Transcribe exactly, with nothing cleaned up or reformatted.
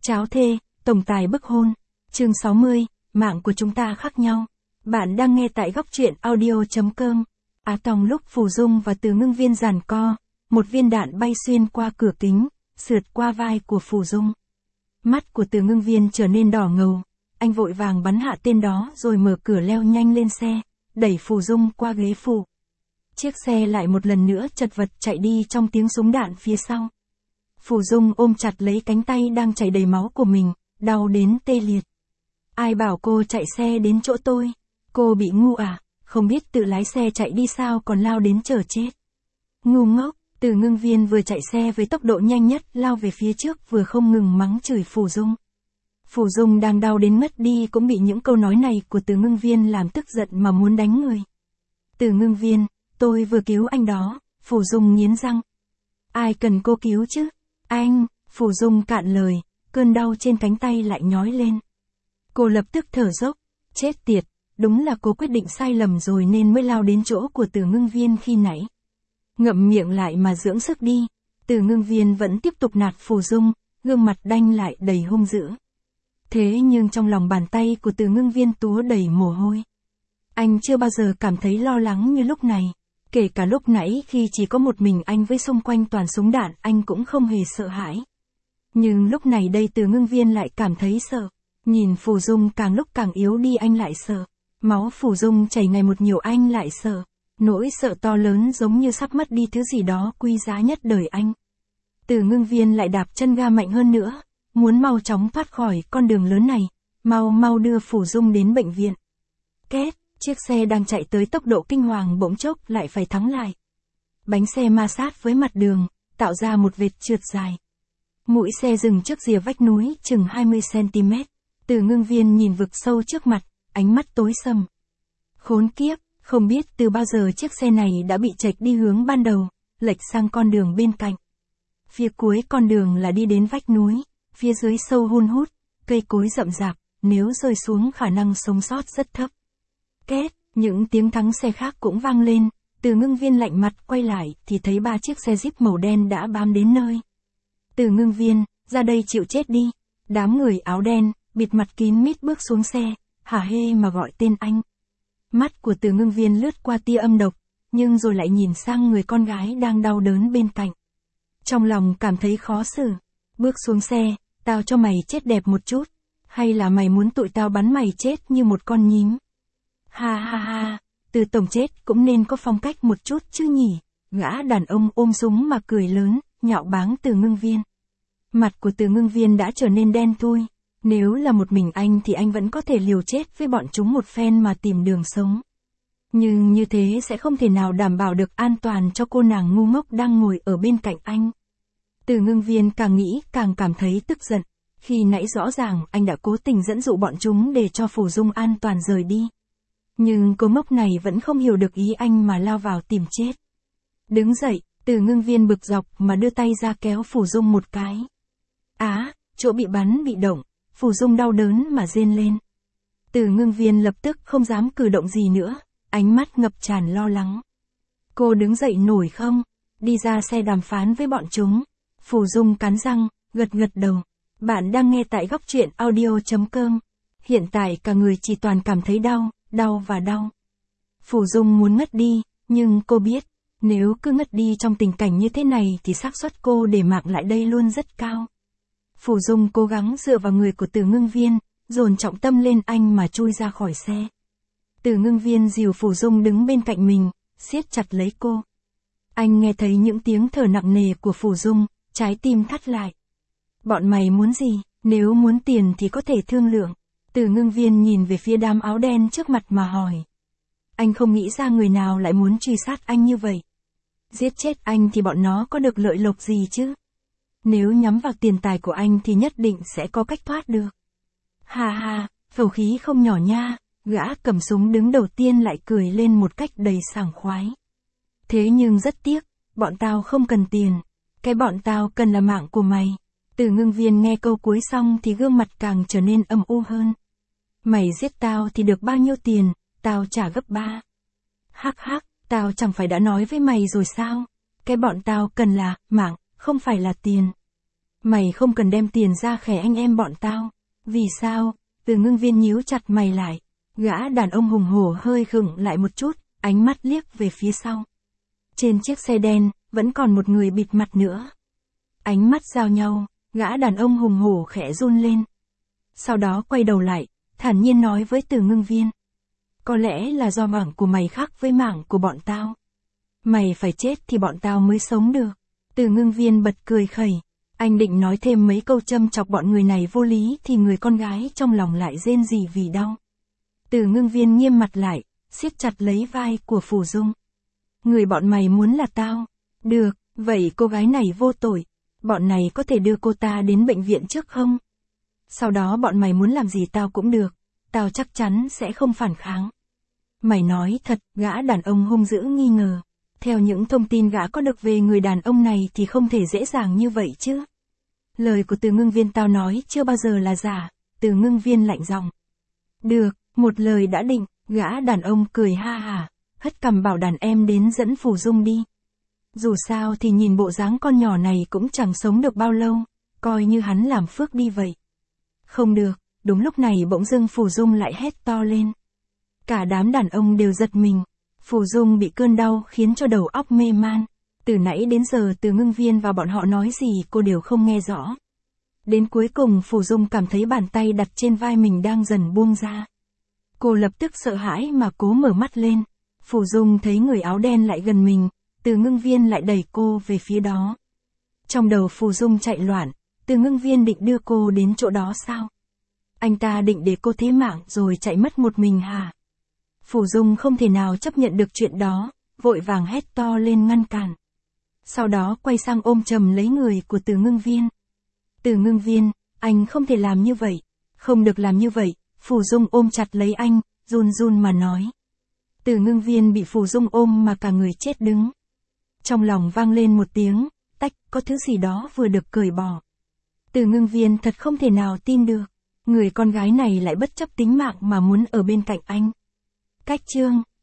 Cháo thê, tổng tài bức hôn. Chương sáu mươi, mạng của chúng ta khác nhau. Bạn đang nghe tại góc truyện audio.com. Á Tòng lúc Phù Dung và Từ Ngưng Viên giằng co, một viên đạn bay xuyên qua cửa kính, sượt qua vai của Phù Dung. Mắt của Từ Ngưng Viên trở nên đỏ ngầu, anh vội vàng bắn hạ tên đó rồi mở cửa leo nhanh lên xe, đẩy Phù Dung qua ghế phụ. Chiếc xe lại một lần nữa chật vật chạy đi trong tiếng súng đạn phía sau. Phù Dung ôm chặt lấy cánh tay đang chảy đầy máu của mình, đau đến tê liệt. Ai bảo cô chạy xe đến chỗ tôi? Cô bị ngu à? Không biết tự lái xe chạy đi sao còn lao đến chờ chết. Ngu ngốc. Từ Ngưng Viên vừa chạy xe với tốc độ nhanh nhất lao về phía trước vừa không ngừng mắng chửi Phù Dung. Phù Dung đang đau đến ngất đi cũng bị những câu nói này của Từ Ngưng Viên làm tức giận mà muốn đánh người. Từ Ngưng Viên, tôi vừa cứu anh đó. Phù Dung nghiến răng. Ai cần cô cứu chứ? Anh. Phù Dung cạn lời, cơn đau trên cánh tay lại nhói lên. Cô lập tức thở dốc. Chết tiệt, đúng là cô quyết định sai lầm rồi nên mới lao đến chỗ của Từ Ngưng Viên khi nãy. Ngậm miệng lại mà dưỡng sức đi. Từ Ngưng Viên vẫn tiếp tục nạt Phù Dung, gương mặt đanh lại đầy hung dữ. Thế nhưng trong lòng bàn tay của Từ Ngưng Viên túa đầy mồ hôi. Anh chưa bao giờ cảm thấy lo lắng như lúc này. Kể cả lúc nãy khi chỉ có một mình anh với xung quanh toàn súng đạn anh cũng không hề sợ hãi. Nhưng lúc này đây Từ Ngưng Viên lại cảm thấy sợ. Nhìn Phù Dung càng lúc càng yếu đi anh lại sợ. Máu Phù Dung chảy ngày một nhiều anh lại sợ. Nỗi sợ to lớn giống như sắp mất đi thứ gì đó quý giá nhất đời anh. Từ Ngưng Viên lại đạp chân ga mạnh hơn nữa, muốn mau chóng thoát khỏi con đường lớn này, mau mau đưa Phù Dung đến bệnh viện. Két, chiếc xe đang chạy tới tốc độ kinh hoàng bỗng chốc lại phải thắng lại. Bánh xe ma sát với mặt đường, tạo ra một vệt trượt dài. Mũi xe dừng trước rìa vách núi chừng hai mươi xăng-ti-mét. Từ Ngưng Viên nhìn vực sâu trước mặt, ánh mắt tối sầm. Khốn kiếp. Không biết từ bao giờ chiếc xe này đã bị chệch đi hướng ban đầu, lệch sang con đường bên cạnh. Phía cuối con đường là đi đến vách núi, phía dưới sâu hun hút, cây cối rậm rạp, nếu rơi xuống khả năng sống sót rất thấp. Két, những tiếng thắng xe khác cũng vang lên, Từ Ngưng Viên lạnh mặt quay lại thì thấy ba chiếc xe Jeep màu đen đã bám đến nơi. Từ Ngưng Viên, ra đây chịu chết đi. Đám người áo đen, bịt mặt kín mít bước xuống xe, hả hê mà gọi tên anh. Mắt của Từ Ngưng Viên lướt qua tia âm độc, nhưng rồi lại nhìn sang người con gái đang đau đớn bên cạnh. Trong lòng cảm thấy khó xử. Bước xuống xe, tao cho mày chết đẹp một chút, hay là mày muốn tụi tao bắn mày chết như một con nhím? Ha ha ha, Từ tổng chết cũng nên có phong cách một chút chứ nhỉ? Gã đàn ông ôm súng mà cười lớn, nhạo báng Từ Ngưng Viên. Mặt của Từ Ngưng Viên đã trở nên đen thui. Nếu là một mình anh thì anh vẫn có thể liều chết với bọn chúng một phen mà tìm đường sống. Nhưng như thế sẽ không thể nào đảm bảo được an toàn cho cô nàng ngu ngốc đang ngồi ở bên cạnh anh. Từ Ngưng Viên càng nghĩ càng cảm thấy tức giận. Khi nãy rõ ràng anh đã cố tình dẫn dụ bọn chúng để cho Phù Dung an toàn rời đi. Nhưng cô ngốc này vẫn không hiểu được ý anh mà lao vào tìm chết. Đứng dậy, Từ Ngưng Viên bực dọc mà đưa tay ra kéo Phù Dung một cái. Á, chỗ bị bắn bị động. Phù Dung đau đớn mà rên lên. Từ Ngưng Viên lập tức không dám cử động gì nữa, ánh mắt ngập tràn lo lắng. Cô đứng dậy nổi không? Đi ra xe đàm phán với bọn chúng. Phù Dung cắn răng, gật gật đầu. Bạn đang nghe tại góc truyện audio.com. Hiện tại cả người chỉ toàn cảm thấy đau, đau và đau. Phù Dung muốn ngất đi, nhưng cô biết, nếu cứ ngất đi trong tình cảnh như thế này thì xác suất cô để mạng lại đây luôn rất cao. Phù Dung cố gắng dựa vào người của Từ Ngưng Viên, dồn trọng tâm lên anh mà chui ra khỏi xe. Từ Ngưng Viên dìu Phù Dung đứng bên cạnh mình, siết chặt lấy cô. Anh nghe thấy những tiếng thở nặng nề của Phù Dung, trái tim thắt lại. Bọn mày muốn gì? Nếu muốn tiền thì có thể thương lượng. Từ Ngưng Viên nhìn về phía đám áo đen trước mặt mà hỏi. Anh không nghĩ ra người nào lại muốn truy sát anh như vậy. Giết chết anh thì bọn nó có được lợi lộc gì chứ? Nếu nhắm vào tiền tài của anh thì nhất định sẽ có cách thoát được. Ha ha, khẩu khí không nhỏ nha, gã cầm súng đứng đầu tiên lại cười lên một cách đầy sảng khoái. Thế nhưng rất tiếc, bọn tao không cần tiền, cái bọn tao cần là mạng của mày. Từ Ngưng Viên nghe câu cuối xong thì gương mặt càng trở nên âm u hơn. Mày giết tao thì được bao nhiêu tiền, tao trả gấp ba. Hắc hắc, tao chẳng phải đã nói với mày rồi sao? Cái bọn tao cần là mạng, không phải là tiền. Mày không cần đem tiền ra khẻ anh em bọn tao. Vì sao? Từ Ngưng Viên nhíu chặt mày lại. Gã đàn ông hùng hổ hơi khựng lại một chút, ánh mắt liếc về phía sau. Trên chiếc xe đen, vẫn còn một người bịt mặt nữa. Ánh mắt giao nhau, gã đàn ông hùng hổ khẽ run lên. Sau đó quay đầu lại, thản nhiên nói với Từ Ngưng Viên. Có lẽ là do mạng của mày khác với mạng của bọn tao. Mày phải chết thì bọn tao mới sống được. Từ Ngưng Viên bật cười khẩy. Anh định nói thêm mấy câu châm chọc bọn người này vô lý thì người con gái trong lòng lại rên rỉ vì đau. Từ Ngưng Viên nghiêm mặt lại, siết chặt lấy vai của Phù Dung. Người bọn mày muốn là tao. Được, vậy cô gái này vô tội. Bọn này có thể đưa cô ta đến bệnh viện trước không? Sau đó bọn mày muốn làm gì tao cũng được. Tao chắc chắn sẽ không phản kháng. Mày nói thật, gã đàn ông hung dữ nghi ngờ. Theo những thông tin gã có được về người đàn ông này thì không thể dễ dàng như vậy chứ. Lời của Từ Ngưng Viên tao nói chưa bao giờ là giả. Từ Ngưng Viên lạnh giọng. Được, một lời đã định, gã đàn ông cười ha hả, hất cằm bảo đàn em đến dẫn Phù Dung đi. Dù sao thì nhìn bộ dáng con nhỏ này cũng chẳng sống được bao lâu, coi như hắn làm phước đi vậy. Không được, đúng lúc này bỗng dưng Phù Dung lại hét to lên. Cả đám đàn ông đều giật mình. Phù Dung bị cơn đau khiến cho đầu óc mê man. Từ nãy đến giờ Từ Ngưng Viên và bọn họ nói gì cô đều không nghe rõ. Đến cuối cùng Phù Dung cảm thấy bàn tay đặt trên vai mình đang dần buông ra. Cô lập tức sợ hãi mà cố mở mắt lên. Phù Dung thấy người áo đen lại gần mình, Từ Ngưng Viên lại đẩy cô về phía đó. Trong đầu Phù Dung chạy loạn, Từ Ngưng Viên định đưa cô đến chỗ đó sao? Anh ta định để cô thế mạng rồi chạy mất một mình hả? Phù Dung không thể nào chấp nhận được chuyện đó, vội vàng hét to lên ngăn cản. Sau đó quay sang ôm chầm lấy người của Từ Ngưng Viên. Từ Ngưng Viên, anh không thể làm như vậy, không được làm như vậy. Phù Dung ôm chặt lấy anh, run run mà nói. Từ Ngưng Viên bị Phù Dung ôm mà cả người chết đứng. Trong lòng vang lên một tiếng, tách, có thứ gì đó vừa được cởi bỏ. Từ Ngưng Viên thật không thể nào tin được, người con gái này lại bất chấp tính mạng mà muốn ở bên cạnh anh. Cách chương